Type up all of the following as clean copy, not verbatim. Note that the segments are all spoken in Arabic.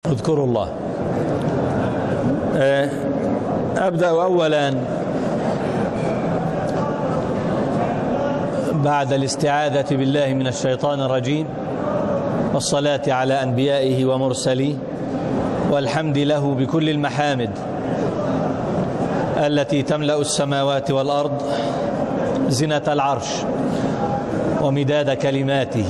اذكروا الله. أبدأ أولا بعد الاستعاذة بالله من الشيطان الرجيم والصلاة على أنبيائه ومرسليه والحمد له بكل المحامد التي تملأ السماوات والأرض زنة العرش ومداد كلماته.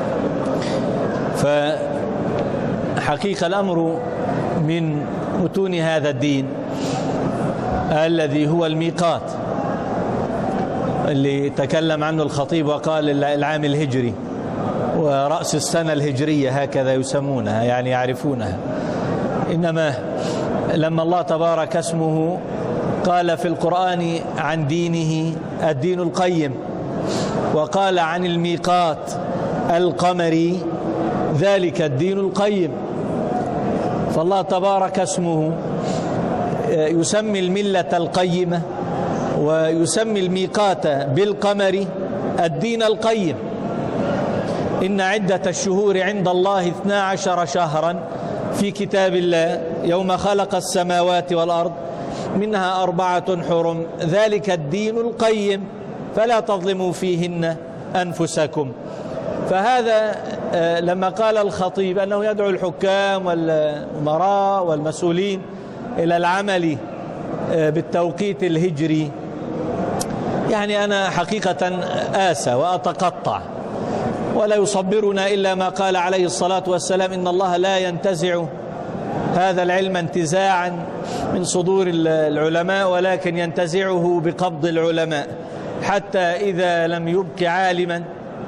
فحقيقة الأمر من متون هذا الدين الذي هو الميقات اللي تكلم عنه الخطيب وقال العام الهجري ورأس السنة الهجرية هكذا يسمونها، يعني يعرفونها. إنما لما الله تبارك اسمه قال في القرآن عن دينه الدين القيم، وقال عن الميقات القمري ذلك الدين القيم، فالله تبارك اسمه يسمي الملة القيمة ويسمي الميقات بالقمر الدين القيم. إن عدة الشهور عند الله 12 شهرا في كتاب الله يوم خلق السماوات والأرض منها 4 حرم ذلك الدين القيم فلا تظلموا فيهن أنفسكم. فهذا لما قال الخطيب أنه يدعو الحكام والأمراء والمسؤولين إلى العمل بالتوقيت الهجري، يعني أنا حقيقة آسى وأتقطع، ولا يصبرنا إلا ما قال عليه الصلاة والسلام: إن الله لا ينتزع هذا العلم انتزاعا من صدور العلماء ولكن ينتزعه بقبض العلماء، حتى إذا لم يبق عالما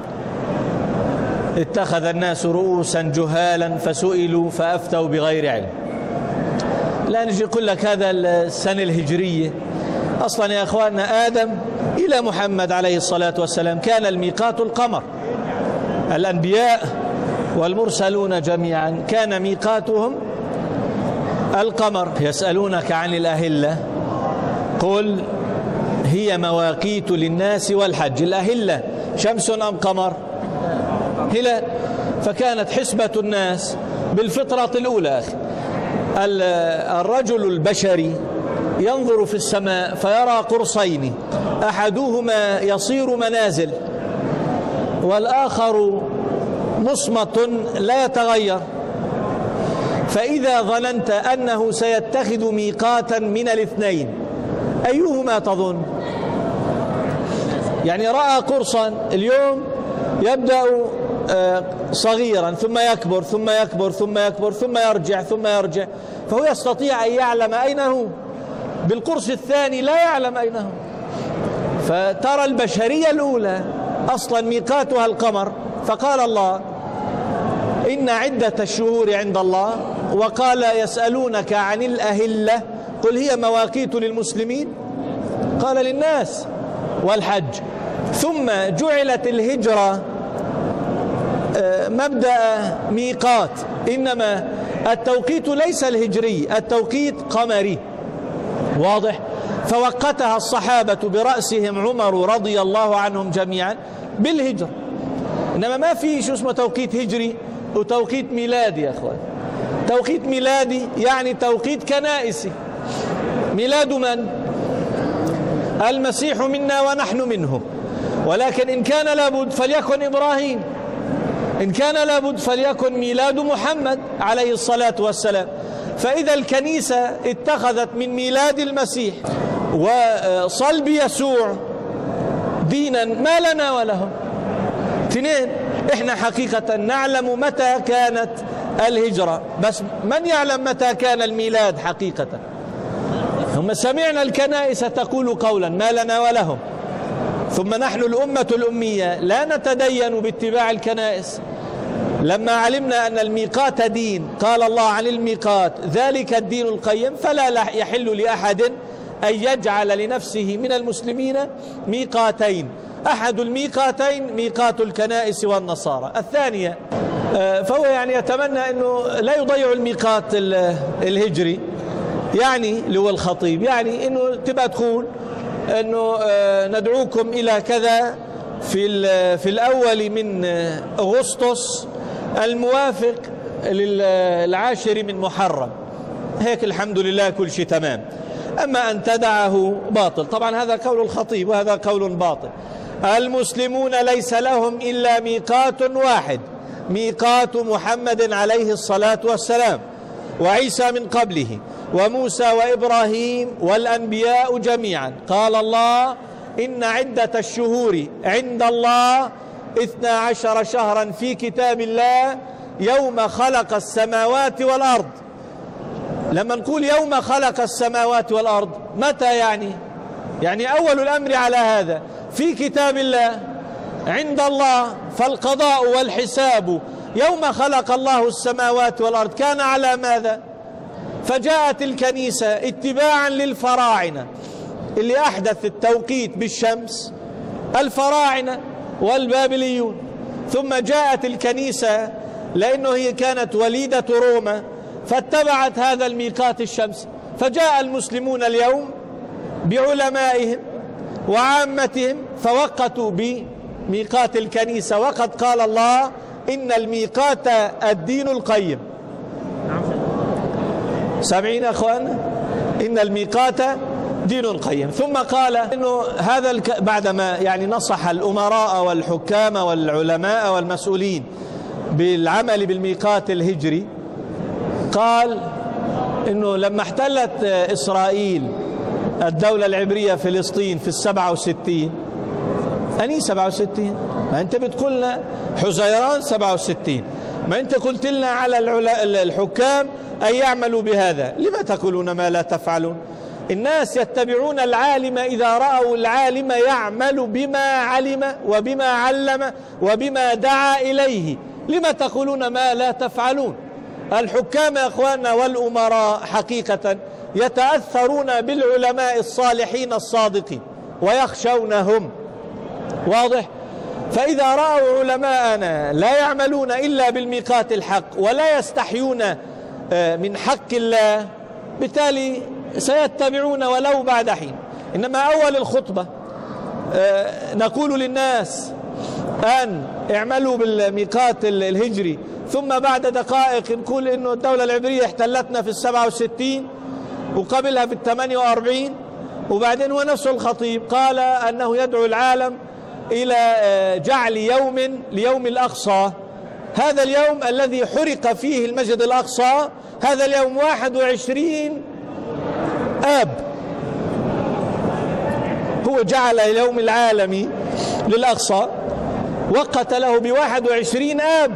اتخذ الناس رؤوسا جهالا فسئلوا فأفتوا بغير علم. لا نجي يقول لك هذا السنة الهجرية. أصلا يا أخواننا آدم إلى محمد عليه الصلاة والسلام كان الميقات القمر. الأنبياء والمرسلون جميعا كان ميقاتهم القمر. يسألونك عن الأهلة قل هي مواقيت للناس والحج. الأهلة شمس أم قمر؟ هلال. فكانت حسبة الناس بالفطرة الأولى. أخي الرجل البشري ينظر في السماء فيرى قرصين، أحدهما يصير منازل والآخر مصمت لا يتغير، فإذا ظننت أنه سيتخذ ميقاتا من الاثنين أيهما تظن؟ يعني رأى قرصا اليوم يبدأ صغيرا ثم يكبر ثم يكبر ثم يكبر ثم يرجع ثم يرجع، فهو يستطيع أن يعلم أين هو. بالقرص الثاني لا يعلم أين هو. فترى البشرية الأولى أصلا ميقاتها القمر، فقال الله: إن عدة الشهور عند الله، وقال: يسألونك عن الأهلة قل هي مواقيت للمسلمين، قال للناس والحج. ثم جعلت الهجرة مبدأ ميقات، إنما التوقيت ليس الهجري، التوقيت قمري. واضح؟ فوقتها الصحابة برأسهم عمر رضي الله عنهم جميعا بالهجرة. إنما ما في شو اسمه توقيت هجري وتوقيت ميلادي يا أخوان. توقيت ميلادي يعني توقيت كنائسي. ميلاد من؟ المسيح منا ونحن منه، ولكن إن كان لابد فليكن إبراهيم، إن كان لابد فليكن ميلاد محمد عليه الصلاة والسلام. فإذا الكنيسة اتخذت من ميلاد المسيح وصلب يسوع دينا ما لنا ولهم. اثنين، احنا حقيقة نعلم متى كانت الهجرة، بس من يعلم متى كان الميلاد حقيقة؟ ثم سمعنا الكنائس تقول قولا ما لنا ولهم، ثم نحن الأمة الأمية لا نتدين باتباع الكنائس. لما علمنا أن الميقات دين، قال الله عن الميقات ذلك الدين القيم، فلا يحل لأحد أن يجعل لنفسه من المسلمين ميقاتين. أحد الميقاتين ميقات الكنائس والنصارى. الثانية فهو يعني يتمنى أنه لا يضيع الميقات الهجري، يعني اللي هو الخطيب، يعني أنه تبقى تقول أنه ندعوكم إلى كذا في الأول من أغسطس الموافق للعاشر من محرم، هيك الحمد لله كل شيء تمام. أما أن تدعه باطل. طبعا هذا قول الخطيب وهذا قول باطل. المسلمون ليس لهم إلا ميقات واحد، ميقات محمد عليه الصلاة والسلام، وعيسى من قبله، وموسى وإبراهيم والأنبياء جميعا. قال الله: إن عدة الشهور عند الله 12 شهرا في كتاب الله يوم خلق السماوات والأرض. لما نقول يوم خلق السماوات والأرض، متى يعني أول الأمر على هذا في كتاب الله عند الله، فالقضاء والحساب يوم خلق الله السماوات والأرض كان على ماذا؟ فجاءت الكنيسة اتباعا للفراعنة اللي أحدث التوقيت بالشمس، الفراعنة والبابليون. ثم جاءت الكنيسة لأنه هي كانت وليدة روما فاتبعت هذا الميقات الشمس. فجاء المسلمون اليوم بعلمائهم وعامتهم فوقتوا بميقات الكنيسة، وقد قال الله: إن الميقات الدين القيم. سامعين يا أخوان؟ إن الميقات دين القيم. ثم قال إنه هذا بعدما نصح الأمراء والحكام والعلماء والمسؤولين بالعمل بالميقات الهجري، قال إنه لما احتلت إسرائيل الدولة العبرية فلسطين في 67، أني 67 ما أنت بتقولنا حزيران 67، ما أنت قلت لنا على الحكام أن يعملوا بهذا، لما تقولون ما لا تفعلون؟ الناس يتبعون العالم إذا رأوا العالم يعمل بما علم وبما علم وبما دعا إليه، لما تقولون ما لا تفعلون؟ الحكام يا أخواننا والأمراء حقيقة يتأثرون بالعلماء الصالحين الصادقين ويخشونهم، واضح؟ فإذا رأوا علماءنا لا يعملون إلا بالميقات الحق ولا يستحيون من حق الله، بالتالي سيتبعون ولو بعد حين. إنما أول الخطبة نقول للناس أن اعملوا بالميقات الهجري، ثم بعد دقائق نقول إنه الدولة العبرية احتلتنا في 67 وقبلها في 48، وبعدين هو نفسه الخطيب قال أنه يدعو العالم إلى جعل يوم ليوم الأقصى. هذا اليوم الذي حرق فيه المسجد الأقصى، هذا اليوم 21 آب، هو جعل اليوم العالمي للأقصى وقت له ب21 آب.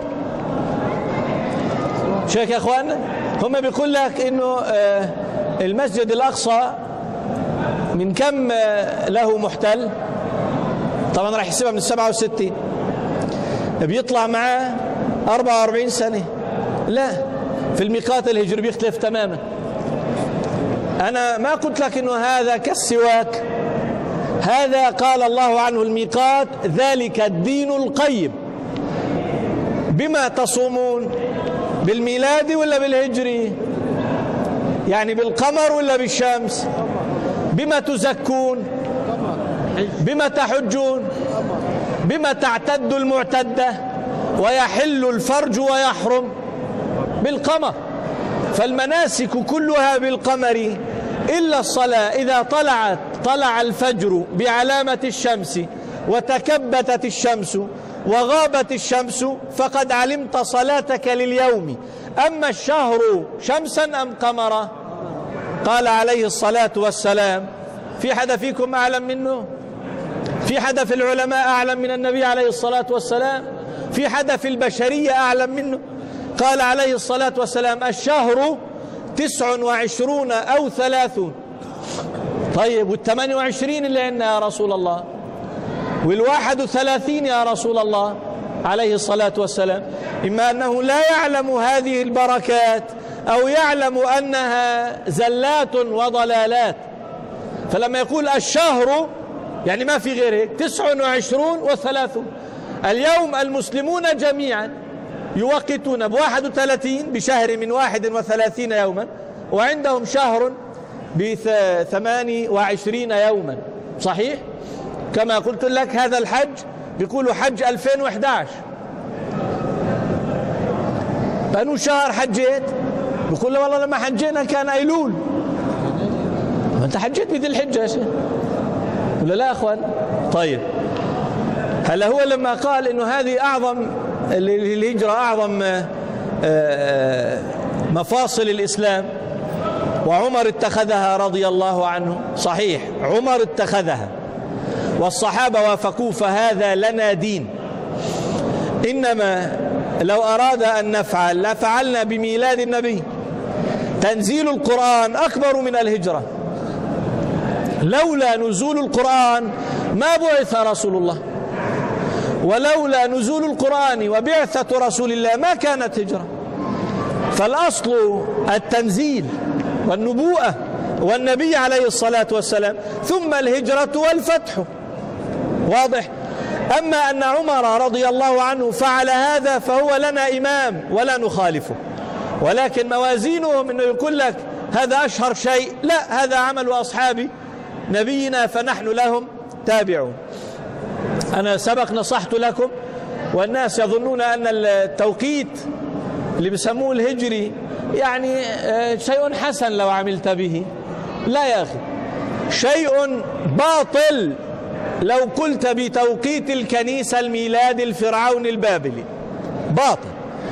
شايف يا أخوانا؟ هم بيقول لك إنه المسجد الأقصى من كم له محتل؟ طبعا راح يحسبها من 67، بيطلع معاه 44 سنة. لا، في الميقات الهجري بيختلف تماما. أنا ما قلت لك إنه هذا كالسواك، هذا قال الله عنه الميقات ذلك الدين القيم. بما تصومون؟ بالميلاد ولا بالهجري؟ يعني بالقمر ولا بالشمس؟ بما تزكون؟ بما تحجون؟ بما تعتد المعتدة ويحل الفرج ويحرم؟ بالقمر. فالمناسك كلها بالقمر إلا الصلاة، إذا طلع الفجر بعلامة الشمس وتكبتت الشمس وغابت الشمس فقد علمت صلاتك لليوم. أما الشهر شمسا أم قمرا؟ قال عليه الصلاة والسلام: في حدا فيكم أعلم منه؟ في حدا في العلماء أعلم من النبي عليه الصلاة والسلام؟ في حدا في البشرية أعلم منه؟ قال عليه الصلاة والسلام: الشهر 29 أو 30. طيب وال28 اللي عندنا يا رسول الله؟ وال31 يا رسول الله عليه الصلاة والسلام؟ إما أنه لا يعلم هذه البركات أو يعلم أنها زلات وضلالات. فلما يقول الشهر يعني ما في غير هيك، 29 و30. اليوم المسلمون جميعا يوقتون ب31 بشهر من 31 يوما، وعندهم شهر ب28 يوما. صحيح؟ كما قلت لك هذا الحج بيقولوا حج 2011. بأنه شهر حجيت؟ بيقول له والله لما حجينا كان أيلول. ما أنت حجيت بذي الحجة يا شيخ ولا لا يا أخوان؟ طيب هلا هو لما قال إنه هذه أعظم الهجرة أعظم مفاصل الإسلام وعمر اتخذها رضي الله عنه، صحيح عمر اتخذها والصحابة وافقوه، فهذا لنا دين. إنما لو أراد أن نفعل لفعلنا بميلاد النبي. تنزيل القرآن أكبر من الهجرة. لولا نزول القرآن ما بعث رسول الله، ولولا نزول القرآن وبعثة رسول الله ما كانت هجرة. فالأصل التنزيل والنبوءة والنبي عليه الصلاة والسلام، ثم الهجرة والفتح. واضح؟ أما أن عمر رضي الله عنه فعل هذا فهو لنا إمام ولا نخالفه، ولكن موازينهم أنه يقول لك هذا أشهر شيء، لا، هذا عمل أصحاب نبينا فنحن لهم تابعون. أنا سبق نصحت لكم والناس يظنون أن التوقيت اللي بيسموه الهجري يعني شيء حسن لو عملت به. لا يا أخي، شيء باطل لو قلت بتوقيت الكنيسة الميلاد الفرعون البابلي، باطل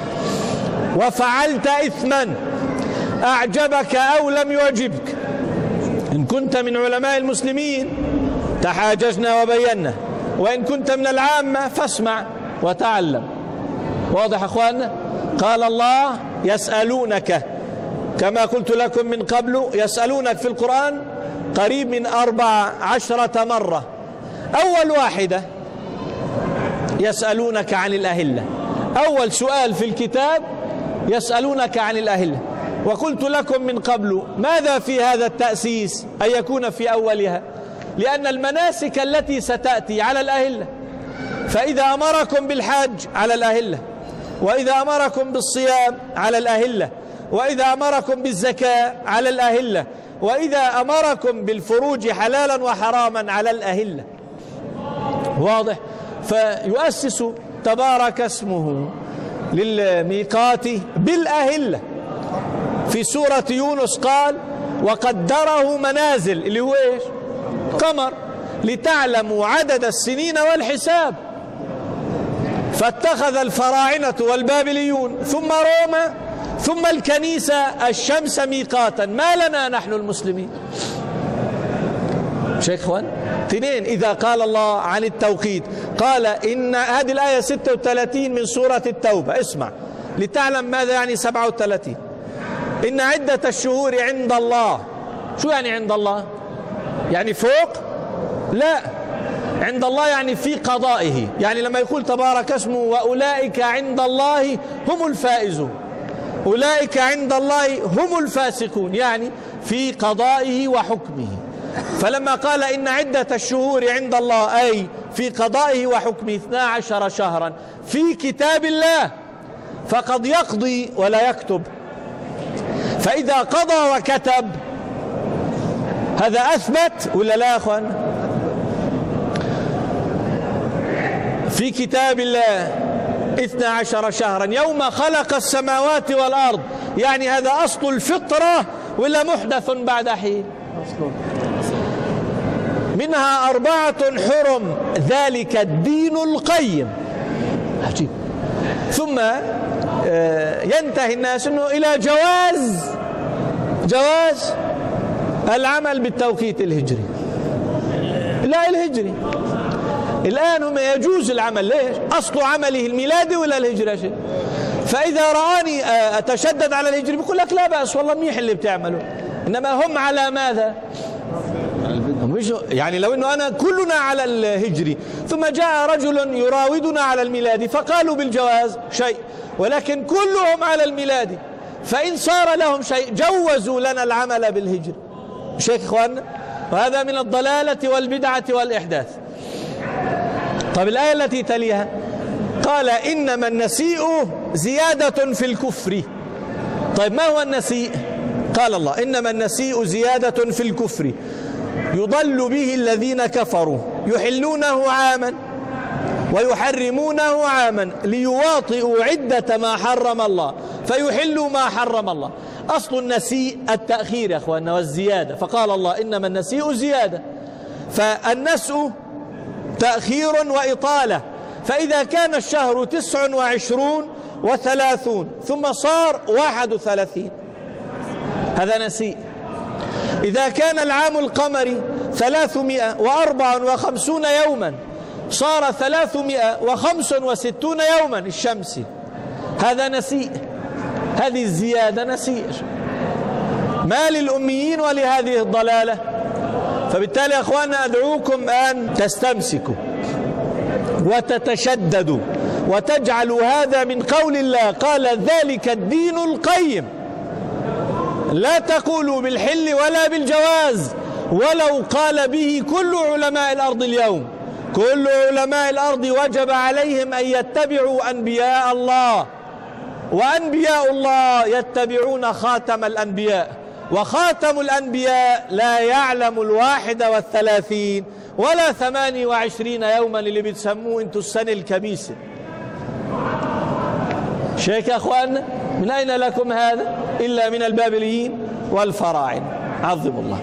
وفعلت إثما أعجبك أو لم يعجبك. إن كنت من علماء المسلمين تحاججنا وبينا، وإن كنت من العامة فاسمع وتعلم. واضح أخواننا؟ قال الله يسألونك، كما قلت لكم من قبل يسألونك في القرآن قريب من 14 مرة. أول واحدة يسألونك عن الأهلة، أول سؤال في الكتاب يسألونك عن الأهلة. وقلت لكم من قبل ماذا في هذا التأسيس أن يكون في أولها؟ لأن المناسك التي ستأتي على الأهلة، فإذا أمركم بالحج على الأهلة، وإذا أمركم بالصيام على الأهلة، وإذا أمركم بالزكاة على الأهلة، وإذا أمركم بالفروج حلالا وحراما على الأهلة. واضح؟ فيؤسس تبارك اسمه للميقات بالأهلة. في سورة يونس قال وقدره منازل، اللي هو إيش؟ قمر، لتعلموا عدد السنين والحساب. فاتخذ الفراعنة والبابليون ثم روما ثم الكنيسة الشمس ميقاتا. ما لنا نحن المسلمين؟ شيخ اخوان، اثنين، إذا قال الله عن التوقيت قال إن هذه الآية 36 من سورة التوبة، اسمع لتعلم ماذا يعني 37. إن عدة الشهور عند الله. شو يعني عند الله؟ يعني فوق؟ لا، عند الله يعني في قضائه. يعني لما يقول تبارك اسمه وأولئك عند الله هم الفائزون، أولئك عند الله هم الفاسقون، يعني في قضائه وحكمه. فلما قال إن عدة الشهور عند الله أي في قضائه وحكمه 12 شهرا في كتاب الله، فقد يقضي ولا يكتب. فإذا قضى وكتب هذا أثبت ولا لا يا أخوان؟ في كتاب الله 12 شهرا يوم خلق السماوات والأرض، يعني هذا أصل الفطرة ولا محدث بعد حين؟ منها 4 حرم ذلك الدين القيم. عجيب. ثم ينتهي الناس إنه إلى جواز العمل بالتوقيت الهجري، لا الهجري. الآن هم يجوز العمل، ليش؟ أصل عمله الميلادي ولا الهجري شيء. فإذا رآني أتشدد على الهجري بيقول لك لا بأس والله منيح اللي بتعمله، إنما هم على ماذا؟ يعني لو إنه أنا كلنا على الهجري ثم جاء رجل يراودنا على الميلادي فقالوا بالجواز شيء، ولكن كلهم على الميلادي، فإن صار لهم شيء جوزوا لنا العمل بالهجري. شيخ إخواننا، وهذا من الضلالة والبدعة والإحداث. طب الآية التي تليها قال إنما النسيء زيادة في الكفر. طيب ما هو النسيء؟ قال الله إنما النسيء زيادة في الكفر يضل به الذين كفروا يحلونه عاما ويحرمونه عاما ليواطئوا عدة ما حرم الله فيحلوا ما حرم الله. أصل النسيء التأخير يا أخواننا والزيادة، فقال الله إنما النسيء زيادة، فالنسء تأخير وإطالة. فإذا كان الشهر 29 و30 ثم صار 31 هذا نسيء. إذا كان العام القمري 354 يوما صار 365 يوما الشمسي هذا نسيء. هذه الزيادة نسيء. ما للأميين ولهذه الضلالة. فبالتالي يا أخواننا أدعوكم أن تستمسكوا وتتشددوا وتجعلوا هذا من قول الله، قال ذلك الدين القيم. لا تقولوا بالحل ولا بالجواز ولو قال به كل علماء الأرض اليوم. كل علماء الأرض وجب عليهم أن يتبعوا أنبياء الله، وأنبياء الله يتبعون خاتم الأنبياء، وخاتم الأنبياء لا يعلم 31 ولا 28 يوما اللي بتسموه انتوا السنة الكبيسة. شيك يا أخواننا، من أين لكم هذا إلا من البابليين والفراعنة. عظموا الله.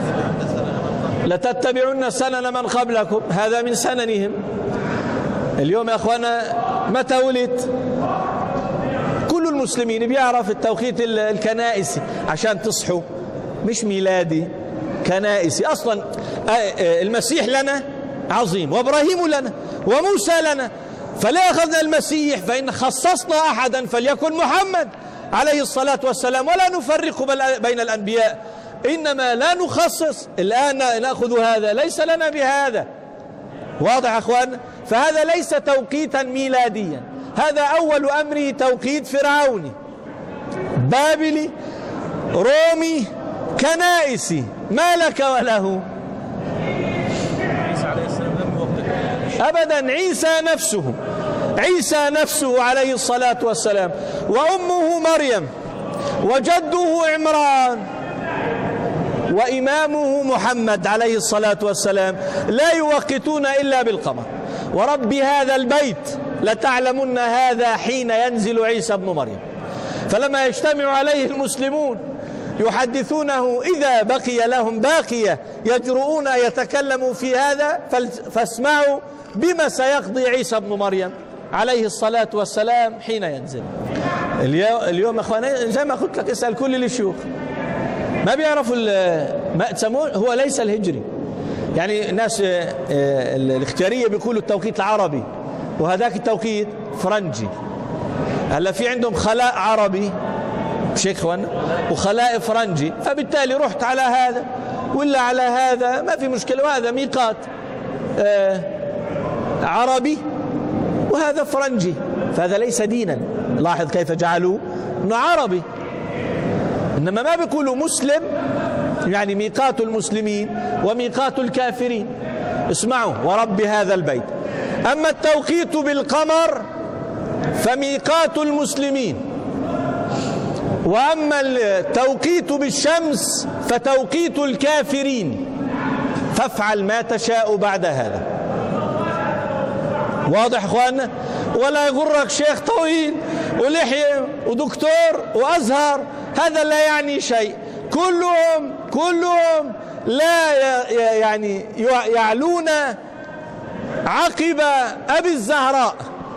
لتتبعن سنن من قبلكم، هذا من سننهم. اليوم يا أخوانا متى ولد؟ كل المسلمين بيعرف التوقيت الكنائسي عشان تصحوا، مش ميلادي، كنائسي. أصلا المسيح لنا عظيم، وإبراهيم لنا، وموسى لنا، فلا أخذنا المسيح فإن خصصنا أحدا فليكن محمد عليه الصلاة والسلام، ولا نفرق بين الأنبياء، إنما لا نخصص. الآن نأخذ هذا، ليس لنا بهذا. واضح يا أخوان؟ فهذا ليس توقيتا ميلاديا، هذا أول أمره توقيت فرعوني بابلي رومي كنائسي، ما لك وله أبدا. عيسى نفسه عليه الصلاة والسلام، وأمه مريم، وجده عمران، وإمامه محمد عليه الصلاة والسلام لا يوقتون إلا بالقمر. ورب هذا البيت لتعلمن هذا حين ينزل عيسى بن مريم. فلما يجتمع عليه المسلمون يحدثونه إذا بقي لهم باقية يجرؤون أن يتكلموا في هذا، فاسمعوا بما سيقضي عيسى بن مريم عليه الصلاة والسلام حين ينزل. اليوم أخواني زي ما قلت لك، اسأل كل الشيوخ ما بيعرفوا ما تسمون، هو ليس الهجري. يعني الناس الاختيارية بيقولوا التوقيت العربي، وهذاك التوقيت فرنجي. هلا في عندهم خلاء عربي شيخ اخوانا وخلاء فرنجي، فبالتالي رحت على هذا ولا على هذا ما في مشكلة، وهذا ميقات عربي وهذا فرنجي، فهذا ليس دينا. لاحظ كيف جعلوا انه عربي، انما ما بيقولوا مسلم يعني ميقات المسلمين وميقات الكافرين. اسمعوا ورب هذا البيت. أما التوقيت بالقمر فميقات المسلمين، وأما التوقيت بالشمس فتوقيت الكافرين، فافعل ما تشاء بعد هذا. واضح اخواننا؟ ولا يغرك شيخ طويل ولحية ودكتور وأزهر، هذا لا يعني شيء. كلهم لا يعني يعلون عقب أبي الزهراء.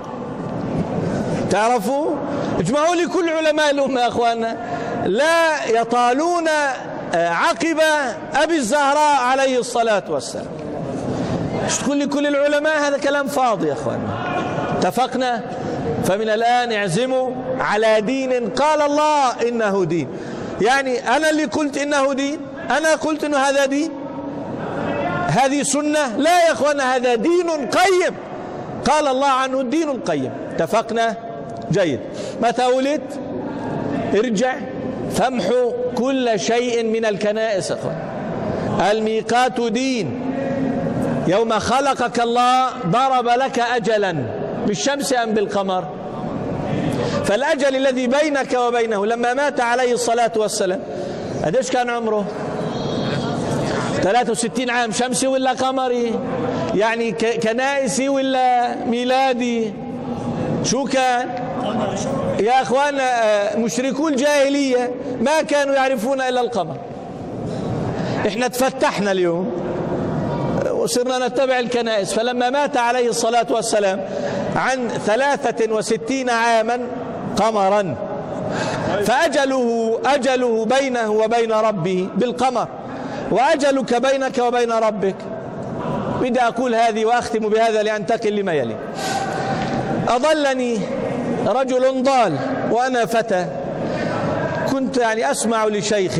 تعرفوا؟ اجمعوا لي كل علماء الأمة يا أخواننا، لا يطالون عقب أبي الزهراء عليه الصلاة والسلام. مش تقول لي كل العلماء، هذا كلام فاضي يا أخواننا. اتفقنا؟ فمن الآن اعزموا على دين قال الله إنه دين. يعني أنا اللي قلت إنه دين؟ أنا قلت إنه هذا دين؟ هذه سنة؟ لا يا أخوانا، هذا دين قيم قال الله عنه الدين القيم. اتفقنا؟ جيد. متى ولدت؟ ارجع فامحوا كل شيء من الكنائس. الميقات دين. يوم خلقك الله ضرب لك أجلا بالشمس أم بالقمر؟ فالأجل الذي بينك وبينه لما مات عليه الصلاة والسلام قديش كان عمره؟ 63 عام شمسي ولا قمري؟ يعني كنائسي ولا ميلادي؟ شو كان؟ يا أخوانا مشركو الجاهلية ما كانوا يعرفون إلا القمر. إحنا تفتحنا اليوم وصرنا نتبع الكنائس. فلما مات عليه الصلاة والسلام عن 63 عاما قمرا، فأجله بينه وبين ربه بالقمر، وأجلك بينك وبين ربك. بدي أقول هذه وأختم بهذا لأنتقل لما يلي. أضلني رجل ضال وأنا فتى، كنت أسمع لشيخ،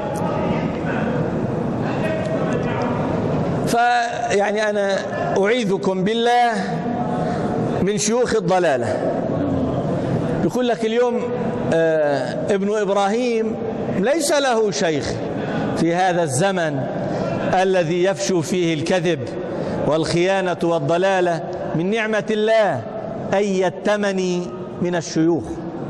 أنا أعيذكم بالله من شيوخ الضلالة. يقول لك اليوم ابن إبراهيم ليس له شيخ في هذا الزمن الذي يفشو فيه الكذب والخيانة والضلالة. من نعمة الله أن يتمني من الشيوخ،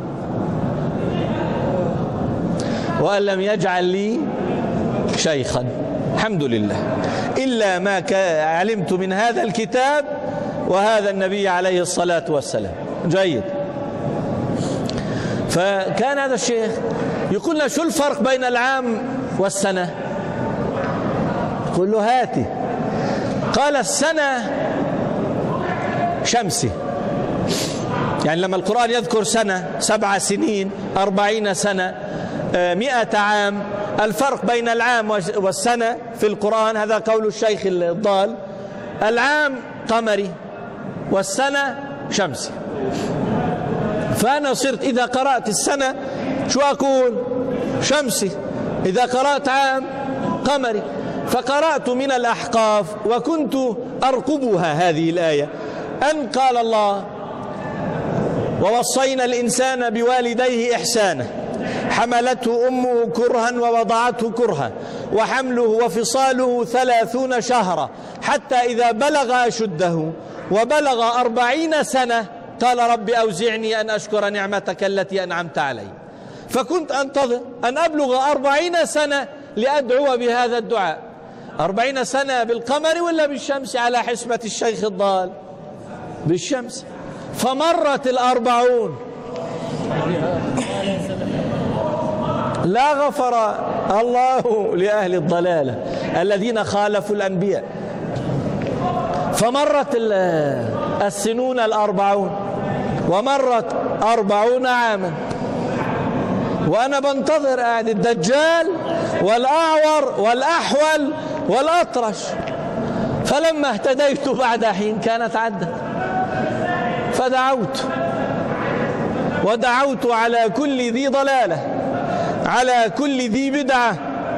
وأن لم يجعل لي شيخا، الحمد لله، إلا ما علمت من هذا الكتاب وهذا النبي عليه الصلاة والسلام. جيد. فكان هذا الشيخ يقول له شو الفرق بين العام والسنة؟ يقول له هاتي. قال السنة شمسي، يعني لما القرآن يذكر سنة 7 سنين 40 سنة 100 عام، الفرق بين العام والسنة في القرآن، هذا قول الشيخ الضال، العام قمري والسنة شمسي. فأنا صرت إذا قرأت السنة شو أقول؟ شمسي. إذا قرأت عام قمري. فقرأت من الأحقاف وكنت أرقبها هذه الآية، أن قال الله ووصينا الإنسان بوالديه إحسانا حملته أمه كرها ووضعته كرها وحمله وفصاله 30 شهرا حتى إذا بلغ أشده وبلغ 40 سنة قال رب أوزعني أن أشكر نعمتك التي أنعمت علي. فكنت أنتظر أن أبلغ 40 سنة لأدعو بهذا الدعاء. 40 سنة بالقمر ولا بالشمس على حسبة الشيخ الضال؟ بالشمس. فمرت 40، لا غفر الله لأهل الضلالة الذين خالفوا الأنبياء. فمرت السنون 40، ومرت 40 عاما، وأنا بنتظر قاعد الدجال والأعور والأحول والأطرش. فلما اهتديت بعد حين كانت عدت، فدعوت ودعوت على كل ذي ضلالة، على كل ذي بدعة،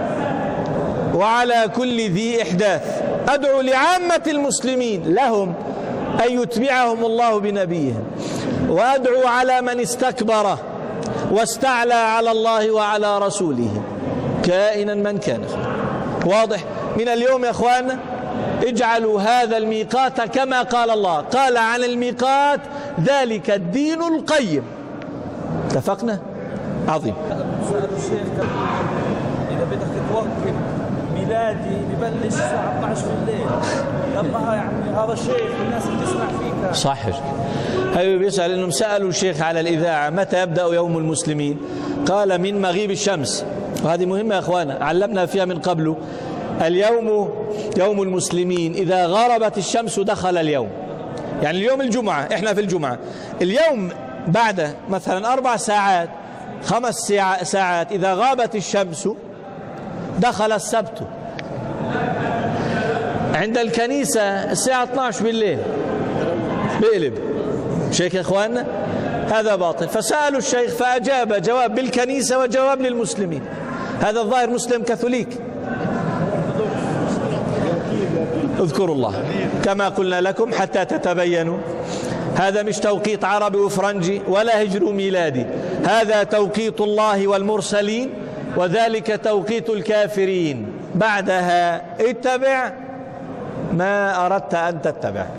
وعلى كل ذي إحداث. أدعو لعامة المسلمين لهم أن يتبعهم الله بنبيهم، وأدعو على من استكبر واستعلى على الله وعلى رسوله كائنا من كان. واضح؟ من اليوم يا أخوان اجعلوا هذا الميقات كما قال الله، قال عن الميقات ذلك الدين القيم. اتفقنا؟ عظيم. سأل الشيخ إذا بدك توقف ميلادي ببلش الساعة 12 بالليل، لما هذا الشيخ الناس بتسمع فيك. صح. هي بيسأل إنهم سألوا الشيخ على الإذاعة متى يبدأ يوم المسلمين؟ قال من مغيب الشمس. وهذه مهمة يا أخوانا، علمنا فيها من قبل. اليوم يوم المسلمين، إذا غربت الشمس دخل اليوم. يعني اليوم الجمعة، إحنا في الجمعة، اليوم بعد مثلا 4 ساعات 5 ساعات إذا غابت الشمس دخل السبت. عند الكنيسة الساعة 12 بالليل بقلب. شيخ يا إخواننا هذا باطل. فسألوا الشيخ فأجاب جواب بالكنيسة وجواب للمسلمين. هذا الظاهر مسلم كاثوليك. اذكروا الله كما قلنا لكم حتى تتبينوا. هذا مش توقيت عربي وفرنجي ولا هجر ميلادي، هذا توقيت الله والمرسلين، وذلك توقيت الكافرين. بعدها اتبع ما أردت أن تتبع.